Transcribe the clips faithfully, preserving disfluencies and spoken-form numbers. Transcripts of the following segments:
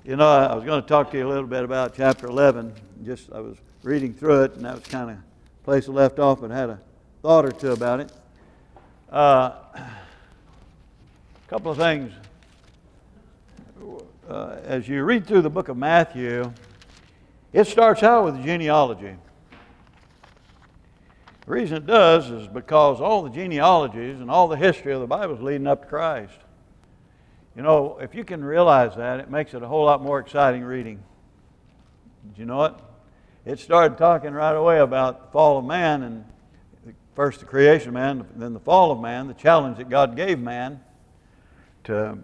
You know, I was going to talk to you a little bit about chapter eleven. Just I was reading through it, and that was kind of the place I left off, but had a thought or two about it. Uh, a couple of things. Uh, as you read through the book of Matthew, it starts out with a genealogy. The reason it does is because all the genealogies and all the history of the Bible is leading up to Christ. You know, if you can realize that, it makes it a whole lot more exciting reading. Did you know it? It started talking right away about the fall of man, and first the creation of man, then the fall of man, the challenge that God gave man to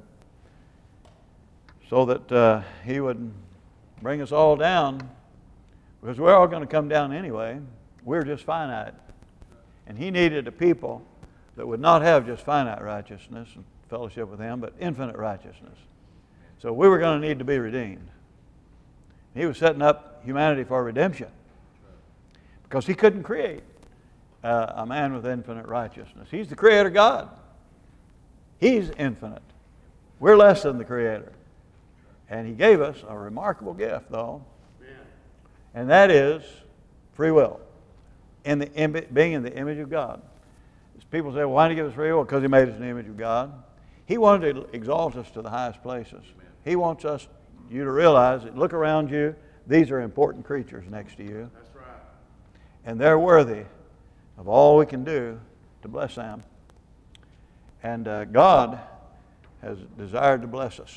so that uh, He would bring us all down, because we're all going to come down anyway. We're just finite. And He needed a people that would not have just finite righteousness and fellowship with Him, but infinite righteousness. So we were going to need to be redeemed. He was setting up humanity for redemption because He couldn't create uh, a man with infinite righteousness. He's the Creator God. He's infinite. We're less than the Creator. And He gave us a remarkable gift, though, and that is free will, in the Im- being in the image of God. As people say, well, why did He give us free will? Because He made us in the image of God. He wanted to exalt us to the highest places. He wants us, you to realize that, look around you, these are important creatures next to you. That's right. And they're worthy of all we can do to bless them. And uh, God has desired to bless us.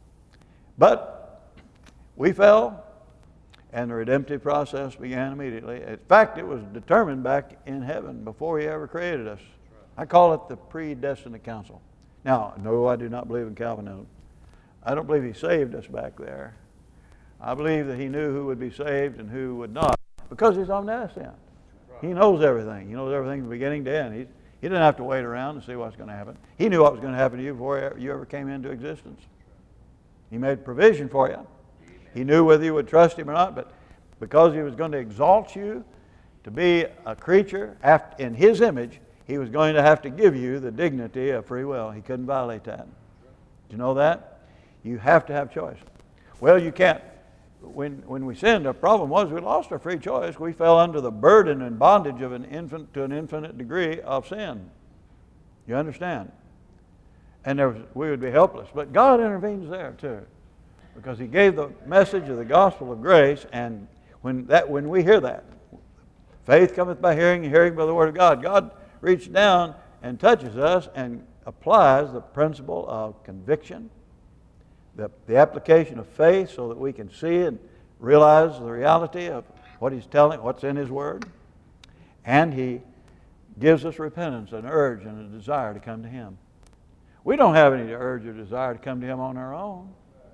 But we fell, and the redemptive process began immediately. In fact, it was determined back in heaven before He ever created us. I call it the predestinate counsel. Now, no, I do not believe in Calvinism. I don't believe He saved us back there. I believe that He knew who would be saved and who would not, because He's omniscient. He knows everything. He knows everything from beginning to end. He, he didn't have to wait around and see what's going to happen. He knew what was going to happen to you before you ever came into existence. He made provision for you. He knew whether you would trust Him or not, but because He was going to exalt you to be a creature in His image, He was going to have to give you the dignity of free will. He couldn't violate that. Do you know that? You have to have choice. Well, you can't. When when we sinned, the problem was we lost our free choice. We fell under the burden and bondage of an infant to an infinite degree of sin. You understand? And there was, we would be helpless. But God intervenes there too, because He gave the message of the gospel of grace, and when that when we hear that, faith cometh by hearing, and hearing by the word of God. God reaches down and touches us and applies the principle of conviction, the, the application of faith, so that we can see and realize the reality of what He's telling, what's in His word. And He gives us repentance, an urge and a desire to come to Him. We don't have any urge or desire to come to Him on our own.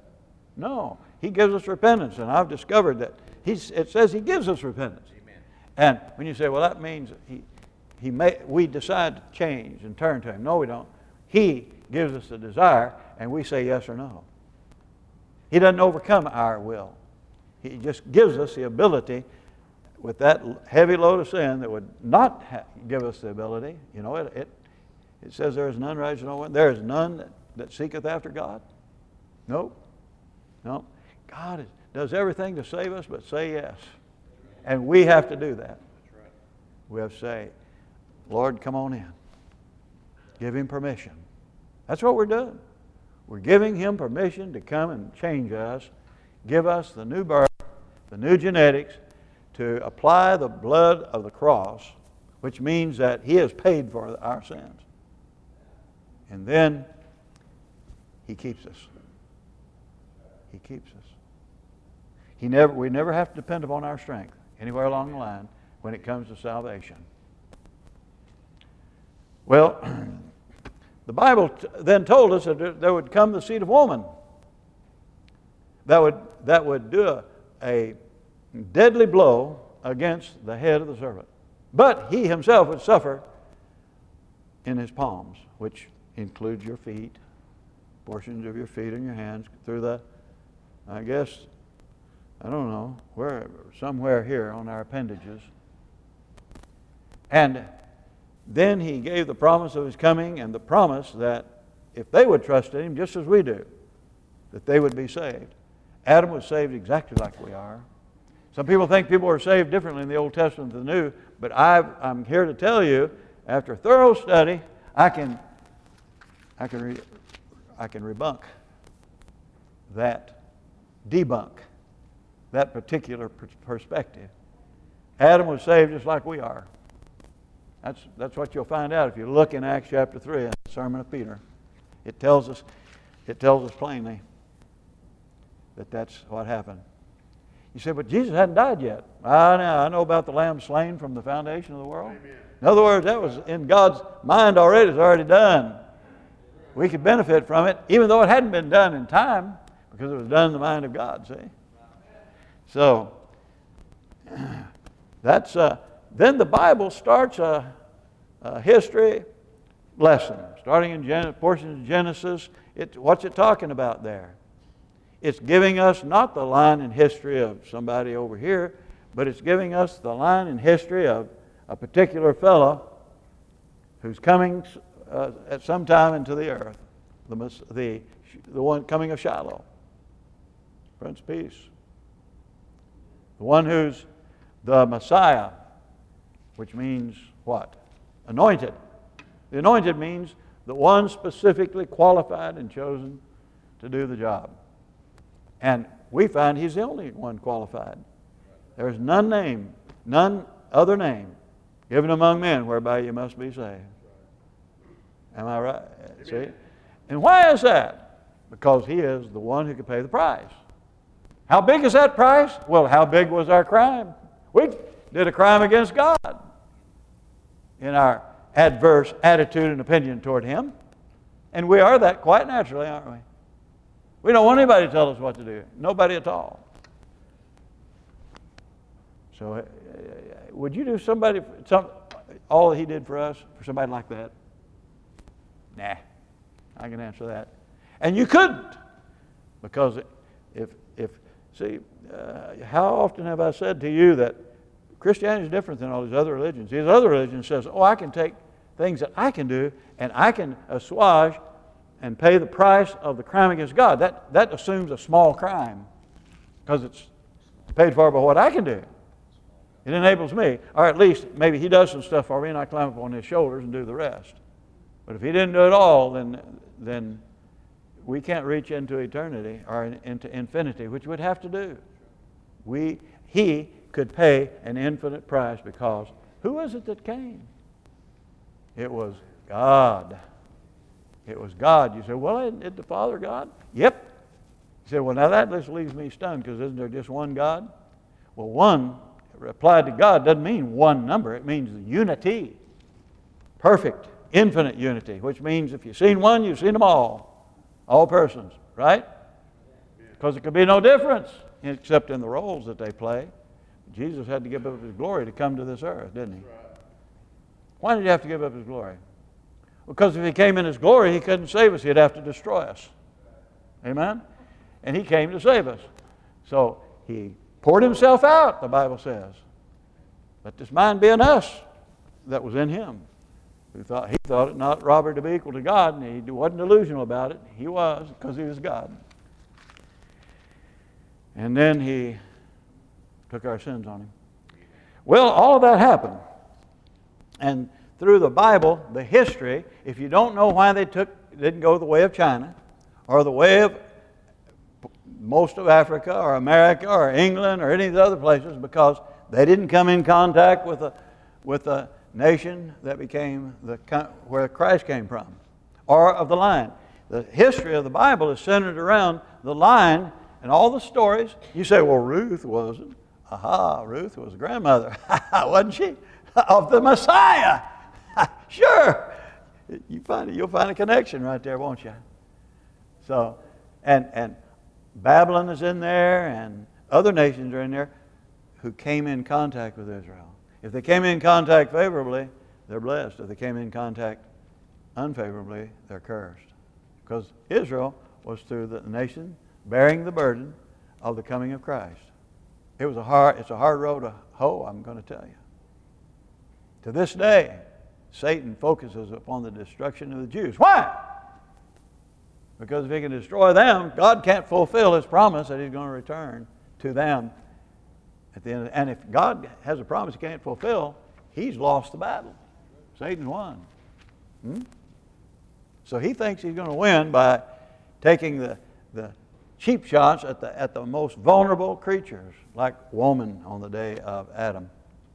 No. He gives us repentance, and I've discovered that he's, it says He gives us repentance. Amen. And when you say, well, that means He, he may, we decide to change and turn to Him. No, we don't. He gives us the desire, and we say yes or no. He doesn't overcome our will. He just gives us the ability with that heavy load of sin that would not ha- give us the ability. You know, it, it, it says there is none righteous, no one. There is none that, that seeketh after God. Nope. No. God is, does everything to save us but say yes. And we have to do that. We have to say, Lord, come on in. Give Him permission. That's what we're doing. We're giving Him permission to come and change us, give us the new birth, the new genetics, to apply the blood of the cross, which means that He has paid for our sins. And then He keeps us. He keeps us. He never, we never have to depend upon our strength anywhere along the line when it comes to salvation. Well, the Bible t- then told us that there would come the seed of woman that would that would do a, a deadly blow against the head of the serpent. But He Himself would suffer in His palms, which includes your feet, portions of your feet and your hands, through the, I guess, I don't know, where somewhere here on our appendages. And then He gave the promise of His coming, and the promise that if they would trust in Him just as we do, that they would be saved. Adam was saved exactly like we are. Some people think people are saved differently in the Old Testament than the New, but I've, I'm here to tell you, after thorough study, I can, I can, re, I can rebunk that, debunk that particular per- perspective. Adam was saved just like we are. That's, that's what you'll find out if you look in Acts chapter three, in the Sermon of Peter. It tells us, it tells us plainly that that's what happened. You say, but Jesus hadn't died yet. I know, I know about the lamb slain from the foundation of the world. Amen. In other words, that was in God's mind already. It's already done. We could benefit from it, even though it hadn't been done in time, because it was done in the mind of God, see? So, that's, uh, then the Bible starts a, a history lesson, starting in Gen- portions of Genesis. It, what's it talking about there? It's giving us not the line in history of somebody over here, but it's giving us the line in history of a particular fellow who's coming uh, at some time into the earth, the, the, the one coming of Shiloh, Prince of Peace, the one who's the Messiah, which means what? Anointed. The anointed means the one specifically qualified and chosen to do the job. And we find he's the only one qualified. There's none name, none other name given among men whereby you must be saved. Am I right? See? And why is that? Because he is the one who can pay the price. How big is that price? Well, how big was our crime? We did a crime against God in our adverse attitude and opinion toward him. And we are that quite naturally, aren't we? We don't want anybody to tell us what to do. Nobody at all. So, uh, would you do somebody some all that he did for us for somebody like that? Nah, I can answer that. And you couldn't, because if if see, uh, how often have I said to you that Christianity is different than all these other religions? These other religions says, oh, I can take things that I can do and I can assuage and pay the price of the crime against God. That, that assumes a small crime because it's paid for by what I can do. It enables me, or at least maybe he does some stuff for me and I climb up on his shoulders and do the rest. But if he didn't do it all, then, then we can't reach into eternity or into infinity, which we'd have to do. We, he could pay an infinite price because who was it that came? It was God. It was God. You say, well, isn't it the Father God? Yep. You say, well, now that just leaves me stunned because isn't there just one God? Well, one applied to God doesn't mean one number. It means the unity. Perfect, infinite unity, which means if you've seen one, you've seen them all. All persons, right? Because there could be no difference except in the roles that they play. Jesus had to give up his glory to come to this earth, didn't he? Why did he have to give up his glory? Because if he came in his glory, he couldn't save us. He'd have to destroy us. Amen? And he came to save us. So he poured himself out, the Bible says. Let this mind be in us that was in him. Who thought, he thought it not robbery to be equal to God, and he wasn't delusional about it. He was, because he was God. And then he took our sins on him. Well, all of that happened. And through the Bible, the history, if you don't know why they took, didn't go the way of China, or the way of most of Africa, or America, or England, or any of the other places, because they didn't come in contact with a, with a nation that became the where Christ came from, or of the line. The history of the Bible is centered around the line and all the stories. You say, well, Ruth wasn't. Aha, Ruth was a grandmother, wasn't she? Of the Messiah. Sure. You find it, you'll find a connection right there, won't you? So, and and Babylon is in there, and other nations are in there who came in contact with Israel. If they came in contact favorably, they're blessed. If they came in contact unfavorably, they're cursed. Because Israel was through the nation bearing the burden of the coming of Christ. It was a hard, it's a hard road to hoe, I'm going to tell you. To this day, Satan focuses upon the destruction of the Jews. Why? Because if he can destroy them, God can't fulfill his promise that he's going to return to them at the end. And if God has a promise he can't fulfill, he's lost the battle. Satan's won. Hmm? So he thinks he's going to win by taking the, the cheap shots at the, at the most vulnerable creatures, like woman on the day of Adam.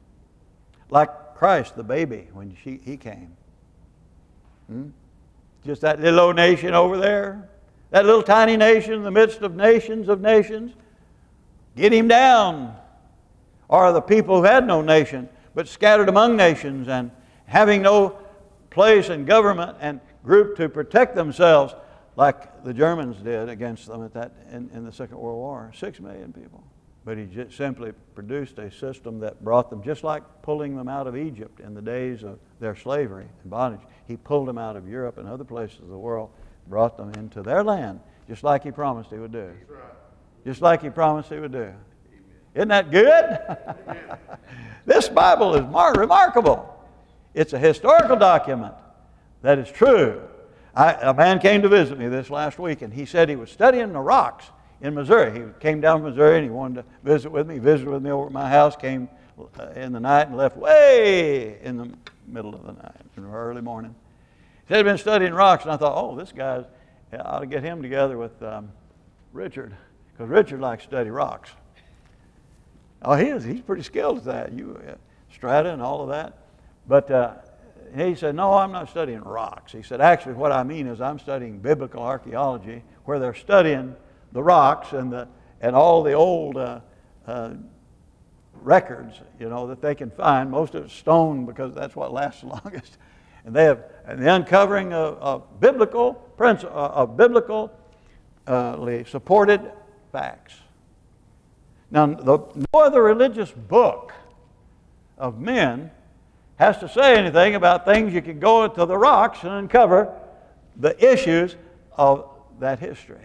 Like Christ, the baby, when she, he came. Hmm? Just that little old nation over there, that little tiny nation in the midst of nations of nations, get him down. Or the people who had no nation, but scattered among nations and having no place in government and group to protect themselves, like the Germans did against them at that in, in the Second World War. Six million people. But he just simply produced a system that brought them, just like pulling them out of Egypt in the days of their slavery and bondage. He pulled them out of Europe and other places of the world, brought them into their land, just like he promised he would do. Just like he promised he would do. Isn't that good? This Bible is mar- remarkable. It's a historical document that is true. I, a man came to visit me this last week, and he said he was studying the rocks in Missouri. He came down from Missouri, and he wanted to visit with me. He visited with me over at my house, came in the night, and left way in the middle of the night, in the early morning. He said he'd been studying rocks, and I thought, oh, this guy, I ought to get him together with um, Richard, because Richard likes to study rocks. Oh, he is. He's pretty skilled at that. You, uh, strata and all of that. But uh, he said, no, I'm not studying rocks. He said, actually, what I mean is I'm studying biblical archaeology, where they're studying the rocks and the and all the old uh, uh, records, you know, that they can find. Most of it's stone because that's what lasts the longest. And they have and the uncovering of, of biblical principle, of biblical uh, supported facts. Now, the, no other religious book of men has to say anything about things you can go to the rocks and uncover the issues of that history.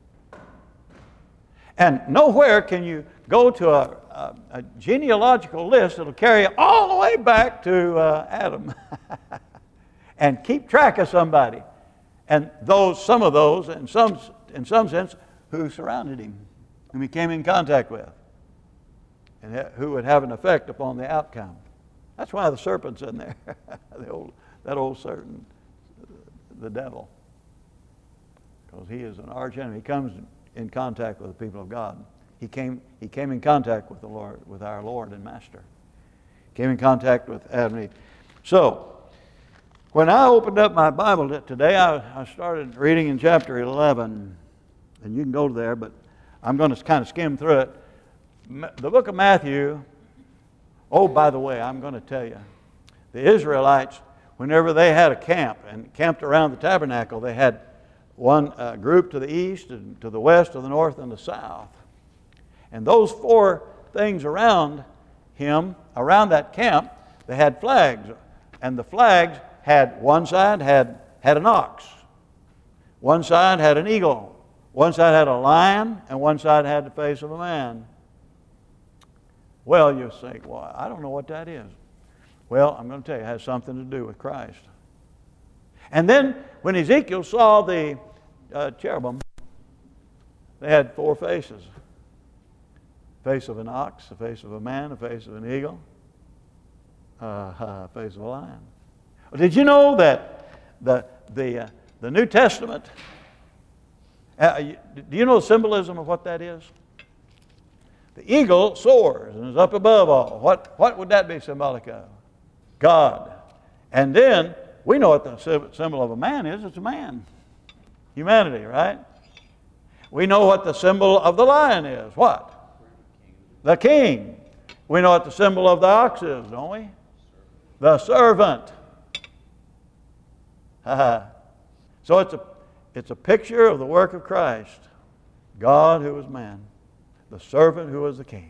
And nowhere can you go to a, a, a genealogical list that will carry you all the way back to uh, Adam and keep track of somebody. And those, some of those, in some, in some sense, who surrounded him, whom he came in contact with, and who would have an effect upon the outcome. That's why the serpent's in there, the old, that old serpent, the devil, because he is an arch enemy. He comes in contact with the people of God. He came, he came in contact with the Lord, with our Lord and Master. He came in contact with Adam and Eve. So, when I opened up my Bible today, I, I started reading in chapter eleven, and you can go there, but I'm going to kind of skim through it. The book of Matthew, oh, by the way, I'm going to tell you, the Israelites, whenever they had a camp and camped around the tabernacle, they had one uh, group to the east, and to the west, to the north, and the south. And those four things around him, around that camp, they had flags. And the flags had, one side had, had an ox, one side had an eagle, one side had a lion, and one side had the face of a man. Well, you say, well, I don't know what that is. Well, I'm going to tell you, it has something to do with Christ. And then when Ezekiel saw the uh, cherubim, they had four faces. The face of an ox, the face of a man, the face of an eagle, uh, the face of a lion. Well, did you know that the, the, uh, the New Testament, uh, do you know the symbolism of what that is? The eagle soars and is up above all. What, what would that be symbolic of? God. And then we know what the symbol of a man is. It's a man. Humanity, right? We know what the symbol of the lion is. What? The king. We know what the symbol of the ox is, don't we? The servant. So it's a, it's a picture of the work of Christ. God who was man. The servant who was the king.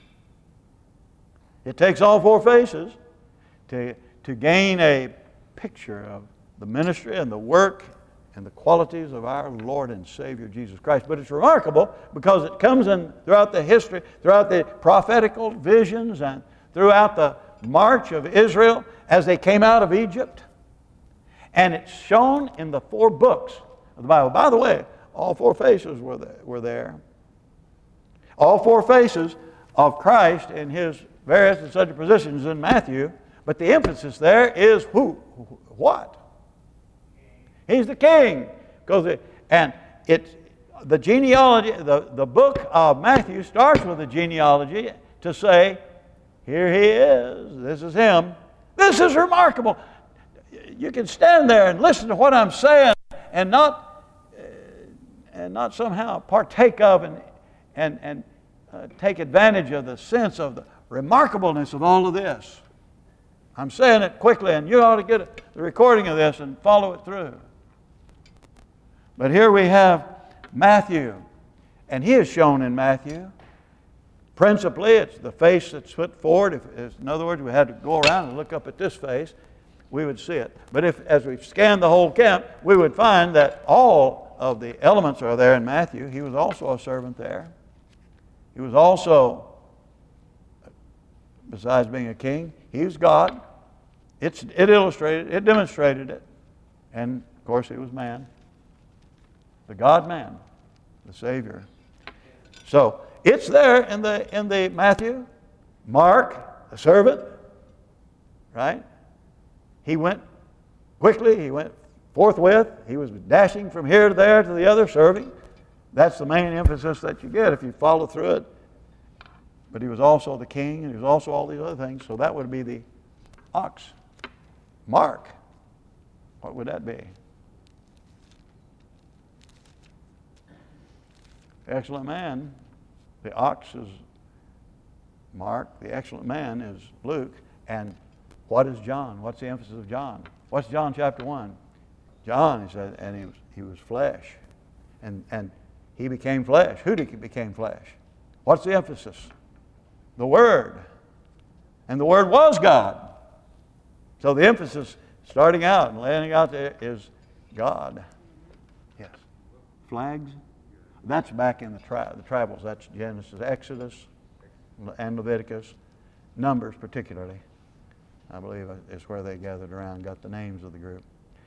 It takes all four faces to, to gain a picture of the ministry and the work and the qualities of our Lord and Savior Jesus Christ. But it's remarkable because it comes in throughout the history, throughout the prophetical visions, and throughout the march of Israel as they came out of Egypt. And it's shown in the four books. of the Bible. By the way, all four faces were there. Were there. All four faces of Christ in his various and such positions in Matthew, but the emphasis there is who, what? He's the king. Because it, and it's the genealogy, the, the book of Matthew starts with a genealogy to say, here he is, this is him. This is remarkable. You can stand there and listen to what I'm saying and not uh, and not somehow partake of and and and uh, take advantage of the sense of the remarkableness of all of this. I'm saying it quickly, and you ought to get the recording of this and follow it through. But here we have Matthew, and he is shown in Matthew. Principally, it's the face that's put forward. If, if, in other words, we had to go around and look up at this face, we would see it. But if, as we scanned the whole camp, we would find that all of the elements are there in Matthew. He was also a servant there. He was also, besides being a king, he was God. It's, it illustrated, it demonstrated it. And, of course, he was man. The God-man, the Savior. So, it's there in the in the Matthew. Mark, a servant, right? He went quickly, he went forthwith. He was dashing from here to there to the other, serving. That's the main emphasis that you get if you follow through it. But he was also the king, and he was also all these other things. So that would be the ox. Mark, what would that be? Excellent man. The ox is Mark. The excellent man is Luke. And what is John? What's the emphasis of John? What's John chapter one? John, he said, and he was, he was flesh. And, and he became flesh. Who did he became flesh? What's the emphasis? The Word. And the Word was God. So the emphasis starting out and laying out there is God. Yes. Flags? That's back in the, tri- the tribals. That's Genesis, Exodus, and Leviticus. Numbers particularly, I believe, is where they gathered around, got the names of the group.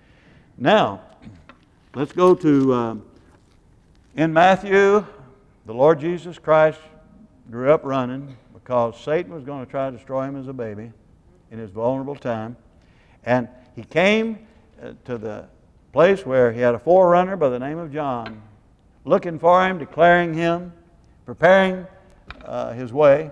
Now, let's go to, um, in Matthew, the Lord Jesus Christ grew up running because Satan was going to try to destroy him as a baby in his vulnerable time. And he came uh, to the place where he had a forerunner by the name of John, looking for him, declaring him, preparing uh, his way.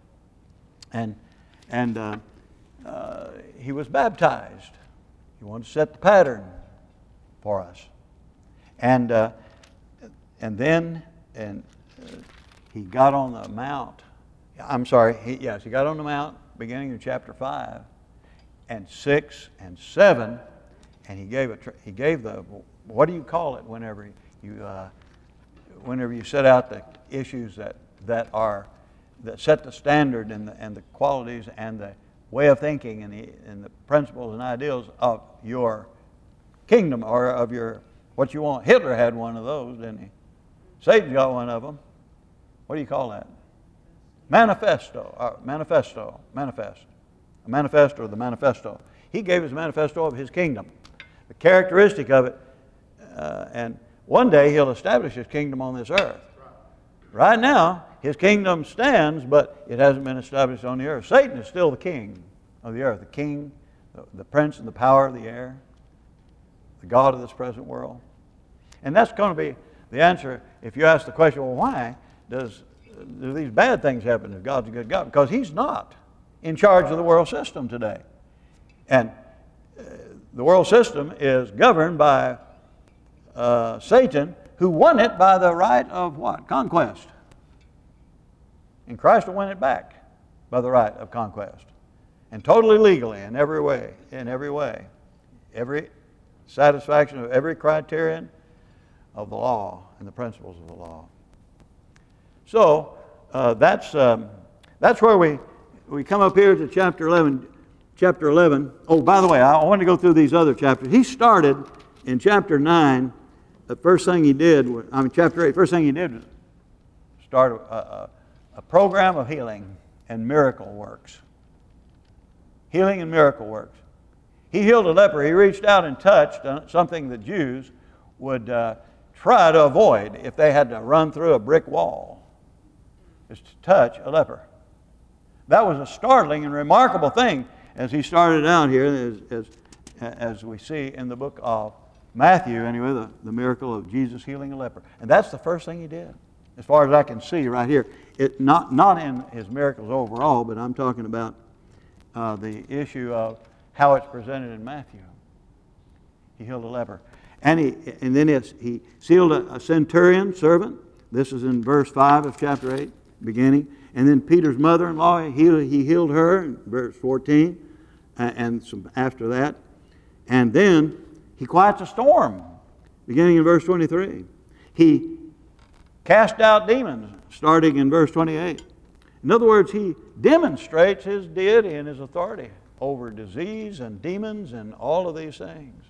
And, and uh, uh, he was baptized. He wanted to set the pattern for us. And, uh, and then and, uh, he got on the mount. I'm sorry, he, yes, he got on the mount beginning of chapter five and six and seven, and he gave, a, he gave the, what do you call it whenever you... Uh, whenever you set out the issues that, that are that set the standard and the, and the qualities and the way of thinking and the, and the principles and ideals of your kingdom or of your what you want. Hitler had one of those, didn't he? Satan's got one of them. What do you call that? Manifesto. Uh, manifesto. Manifest. A manifesto or the manifesto. He gave his manifesto of his kingdom. The characteristic of it, uh, and one day he'll establish his kingdom on this earth. Right now, his kingdom stands, but it hasn't been established on the earth. Satan is still the king of the earth, the king, the, the prince and the power of the air, the God of this present world. And that's going to be the answer if you ask the question, well, why does do these bad things happen if God's a good God? Because he's not in charge of the world system today. And uh, the world system is governed by Uh, Satan, who won it by the right of what? Conquest. And Christ will win it back by the right of conquest. And totally legally in every way, in every way. Every satisfaction of every criterion of the law and the principles of the law. So, uh, that's um, that's where we, we come up here to chapter eleven. Chapter eleven. Oh, by the way, I want to go through these other chapters. He started in chapter nine. The first thing he did, I mean, chapter eight, first thing he did was start a, a, a program of healing and miracle works. Healing and miracle works. He healed a leper. He reached out and touched something the Jews would uh, try to avoid if they had to run through a brick wall, is to touch a leper. That was a startling and remarkable thing as he started out here, as, as, as we see in the book of Matthew, anyway, the, the miracle of Jesus healing a leper. And that's the first thing he did, as far as I can see right here. It, not, not in his miracles overall, but I'm talking about uh, the issue of how it's presented in Matthew. He healed a leper. And, he, and then it's, he healed a, a centurion servant. This is in verse five of chapter eight, beginning. And then Peter's mother-in-law, he, he healed her in verse fourteen, and, and some after that. And then he quiets a storm, beginning in verse twenty-three. He cast out demons, starting in verse twenty-eight. In other words, he demonstrates his deity and his authority over disease and demons and all of these things.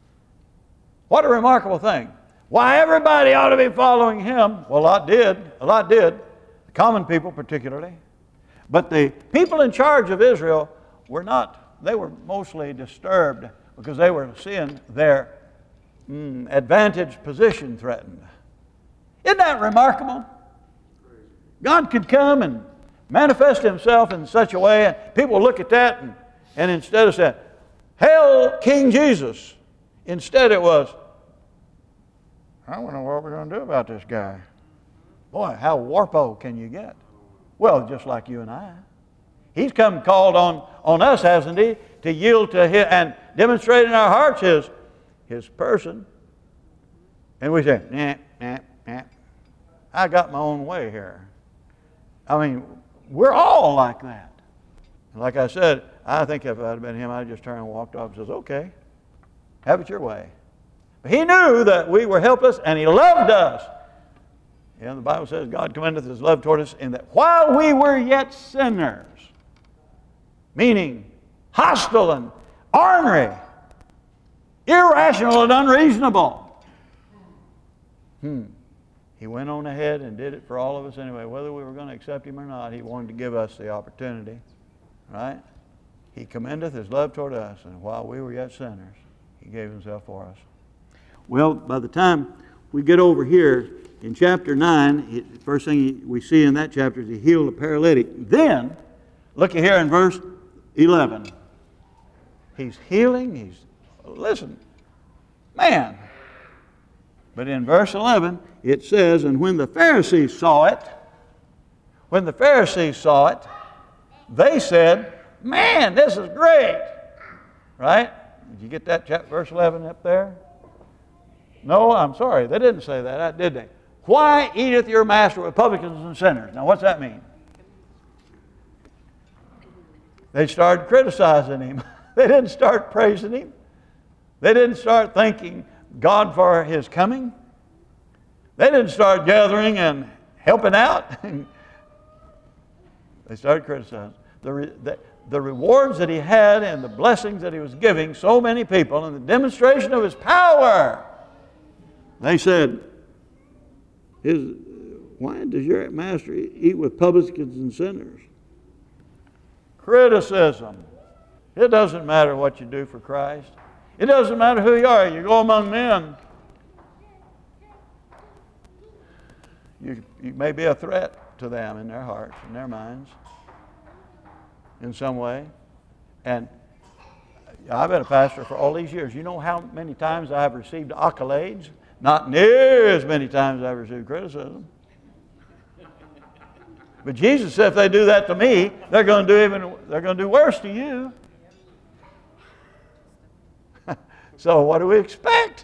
What a remarkable thing. Why everybody ought to be following him. Well, a lot did. A lot did. The common people particularly. But the people in charge of Israel were not, they were mostly disturbed because they were seeing their mm, advantaged position threatened. Isn't that remarkable? God could come and manifest himself in such a way, and people look at that, and, and instead of saying, "Hail King Jesus," instead it was, "I wonder what we're going to do about this guy." Boy, how warpo can you get? Well, just like you and I. He's come called on, on us, hasn't he, to yield to him and demonstrate in our hearts his, his person. And we say, nah, nah, nah. I got my own way here. I mean, we're all like that. And like I said, I think if I'd been him, I'd just turned and walked off and says, "Okay, have it your way." But he knew that we were helpless, and he loved us. And the Bible says God commendeth his love toward us in that while we were yet sinners, meaning hostile and ornery, irrational and unreasonable, hmm. he went on ahead and did it for all of us anyway. Whether we were going to accept him or not, he wanted to give us the opportunity. Right? He commendeth his love toward us, and while we were yet sinners, he gave himself for us. Well, by the time we get over here in chapter nine, the first thing we see in that chapter is he healed a paralytic. Then, look at here in verse eleven. He's healing, he's, listen, man. But in verse eleven, it says, and when the Pharisees saw it, when the Pharisees saw it, they said, "Man, this is great." Right? Did you get that chapter, verse eleven up there? No, I'm sorry. They didn't say that, did they? "Why eateth your master with publicans and sinners?" Now, what's that mean? They started criticizing him. They didn't start praising him. They didn't start thanking God for his coming. They didn't start gathering and helping out. They started criticizing. The, re, the, the rewards that he had and the blessings that he was giving so many people and the demonstration of his power. They said, his, "Why does your master eat with publicans and sinners?" Criticism. It doesn't matter what you do for Christ. It doesn't matter who you are. You go among men. You, you may be a threat to them in their hearts, in their minds, in some way. And I've been a pastor for all these years. You know how many times I've received accolades? Not near as many times I've received criticism. But Jesus said if they do that to me, they're going to do even they're going to do worse to you. So what do we expect?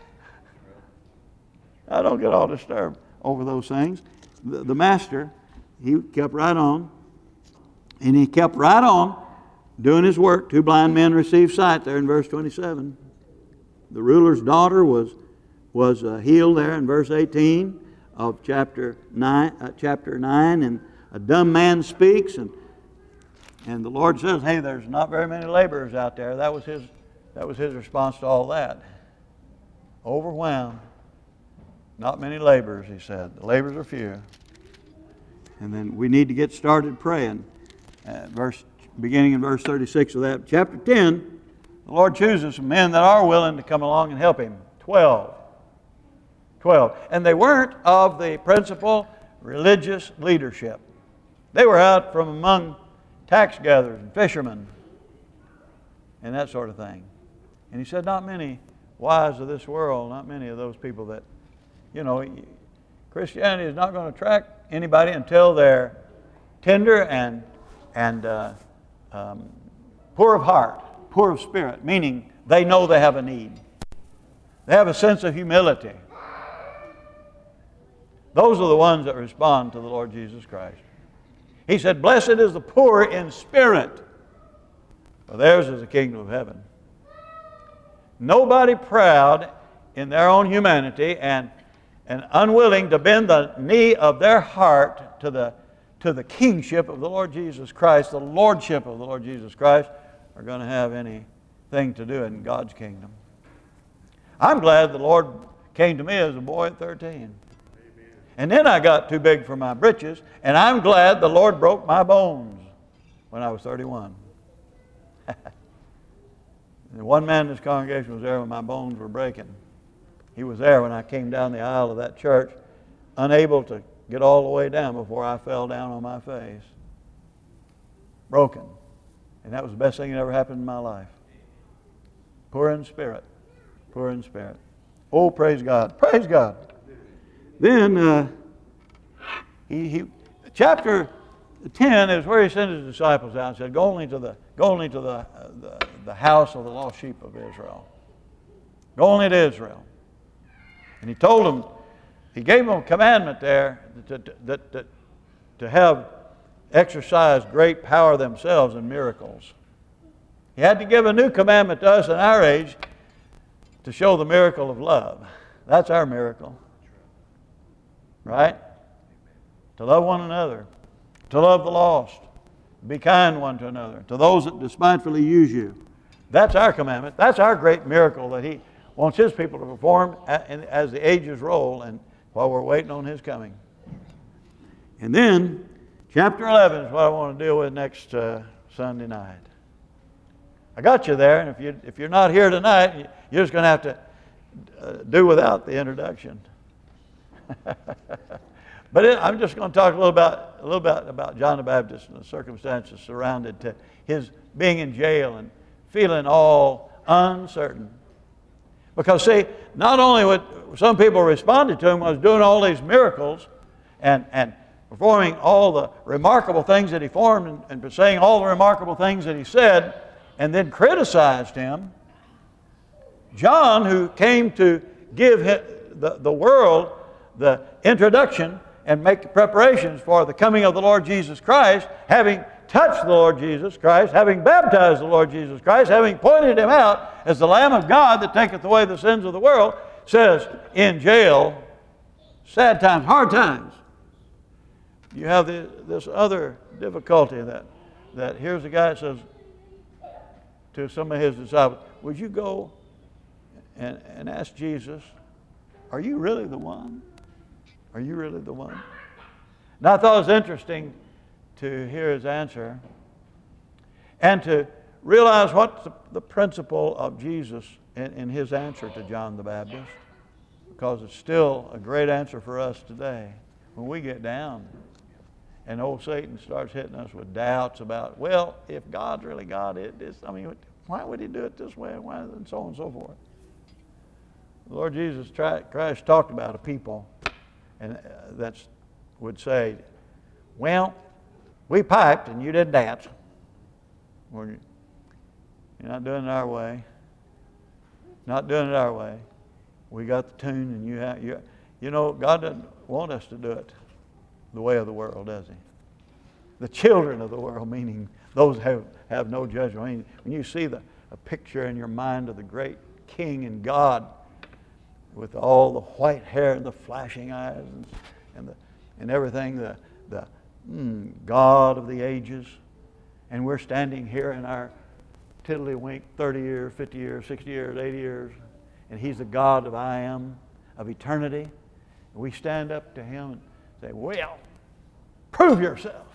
I don't get all disturbed over those things. The, the master, he kept right on. And he kept right on doing his work. Two blind men received sight there in verse twenty-seven. The ruler's daughter was, was uh, healed there in verse eighteen of chapter nine. Uh, chapter nine, and a dumb man speaks. And, and the Lord says, "Hey, there's not very many laborers out there." That was his That was his response to all that. Overwhelmed. Not many laborers, he said. The laborers are few. And then we need to get started praying. Uh, verse, beginning in verse thirty-six of that. Chapter ten, the Lord chooses some men that are willing to come along and help him. Twelve. twelve. And they weren't of the principal religious leadership. They were out from among tax gatherers and fishermen and that sort of thing. And he said, not many wise of this world, not many of those people that, you know, Christianity is not going to attract anybody until they're tender and and uh, um, poor of heart, poor of spirit, meaning they know they have a need. They have a sense of humility. Those are the ones that respond to the Lord Jesus Christ. He said, blessed is the poor in spirit, for theirs is the kingdom of heaven. Nobody proud in their own humanity and, and unwilling to bend the knee of their heart to the, to the kingship of the Lord Jesus Christ, the lordship of the Lord Jesus Christ, are going to have anything to do in God's kingdom. I'm glad the Lord came to me as a boy at thirteen. And then I got too big for my britches, and I'm glad the Lord broke my bones when I was thirty-one. And one man in this congregation was there when my bones were breaking. He was there when I came down the aisle of that church, unable to get all the way down before I fell down on my face. Broken. And that was the best thing that ever happened in my life. Poor in spirit. Poor in spirit. Oh, praise God. Praise God. Then, uh, he, he, chapter ten is where he sent his disciples out and said, go only to the, go only to the, uh, the, the house of the lost sheep of Israel. Go only to Israel. And he told them, he gave them a commandment there to, to, to, to, to have exercised great power themselves in miracles. He had to give a new commandment to us in our age to show the miracle of love. That's our miracle. Right? To love one another. To love the lost. Be kind one to another. To those that despitefully use you. That's our commandment. That's our great miracle that He wants His people to perform as the ages roll and while we're waiting on His coming. And then, chapter eleven is what I want to deal with next uh, Sunday night. I got you there, and if, you, if you're not here tonight, you're just going to have to uh, do without the introduction. But it, I'm just going to talk a little about a little bit about John the Baptist and the circumstances surrounded to his being in jail and feeling all uncertain. Because see, not only what some people responded to him was doing all these miracles and and performing all the remarkable things that he formed and, and saying all the remarkable things that he said, and then criticized him. John, who came to give him, the, the world the introduction and make the preparations for the coming of the Lord Jesus Christ, having touched the Lord Jesus Christ, having baptized the Lord Jesus Christ, having pointed Him out as the Lamb of God that taketh away the sins of the world, says, in jail, sad times, hard times. You have the, this other difficulty that, that here's a guy that says to some of his disciples, would you go and, and ask Jesus, are you really the one? Are you really the one? And I thought it was interesting to hear his answer and to realize what's the, the principle of Jesus in, in his answer to John the Baptist, because it's still a great answer for us today. When we get down and old Satan starts hitting us with doubts about, well, if God's really God, it is, I mean, why would He do it this way? Why, and so on and so forth. The Lord Jesus Christ talked about a people and that would say, well, we piped and you didn't dance. Or you're not doing it our way. Not doing it our way. We got the tune and you have, you, you know, God doesn't want us to do it the way of the world, does He? The children of the world, meaning those who have, have no judgment. I mean, when you see the, a picture in your mind of the great King and God with all the white hair and the flashing eyes and, and, the, and everything, the, the mm, God of the ages, and we're standing here in our tiddlywink thirty years, fifty years, sixty years, eighty years, and He's the God of I am, of eternity. And we stand up to Him and say, well, prove yourself.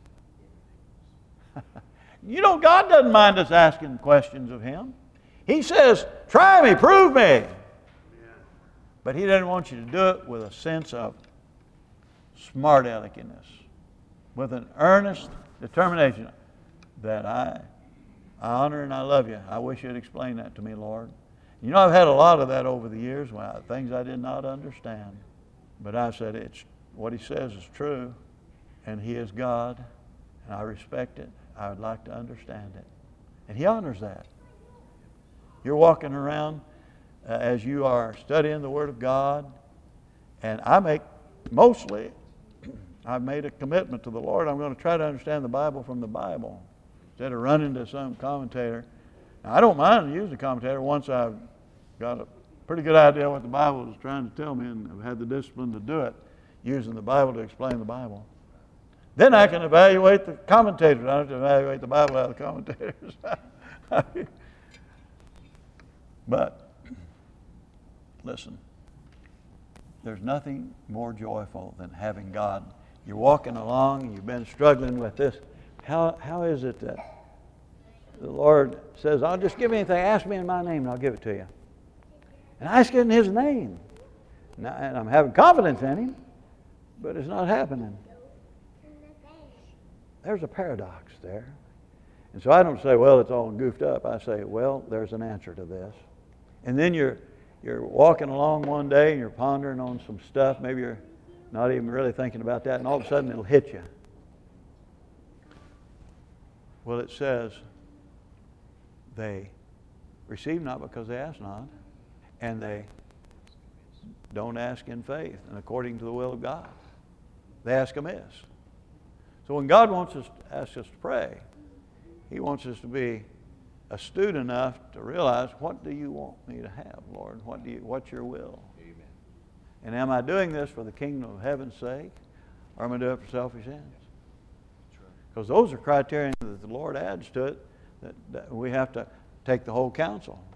You know, God doesn't mind us asking questions of Him. He says, try me, prove me. But He doesn't want you to do it with a sense of smart aleckiness, with an earnest determination that I, I honor and I love you. I wish you'd explain that to me, Lord. You know, I've had a lot of that over the years, well, things I did not understand. But I said, it's what He says is true, and He is God, and I respect it. I would like to understand it. And He honors that. You're walking around uh, as you are studying the Word of God, and I make, mostly, I've made a commitment to the Lord. I'm going to try to understand the Bible from the Bible instead of running to some commentator. Now, I don't mind using a commentator once I've got a pretty good idea what the Bible is trying to tell me, and I've had the discipline to do it, using the Bible to explain the Bible. Then I can evaluate the commentators. I don't have to evaluate the Bible out of the commentators. But, listen, there's nothing more joyful than having God. You're walking along and you've been struggling with this. How How is it that the Lord says, I'll just give you anything, ask me in my name and I'll give it to you. And I ask it in His name. And I'm having confidence in Him, but it's not happening. There's a paradox there. And so I don't say, well, it's all goofed up. I say, well, there's an answer to this. And then you're you're walking along one day and you're pondering on some stuff. Maybe you're not even really thinking about that, and all of a sudden it'll hit you. Well, it says, they receive not because they ask not, and they don't ask in faith and according to the will of God. They ask amiss. So when God wants us to ask us to pray, He wants us to be astute enough to realize, what do you want me to have, Lord? What do you, what's your will? Amen. And am I doing this for the kingdom of heaven's sake, or am I doing it for selfish ends? Because those are criteria that the Lord adds to it, that, that we have to take the whole counsel.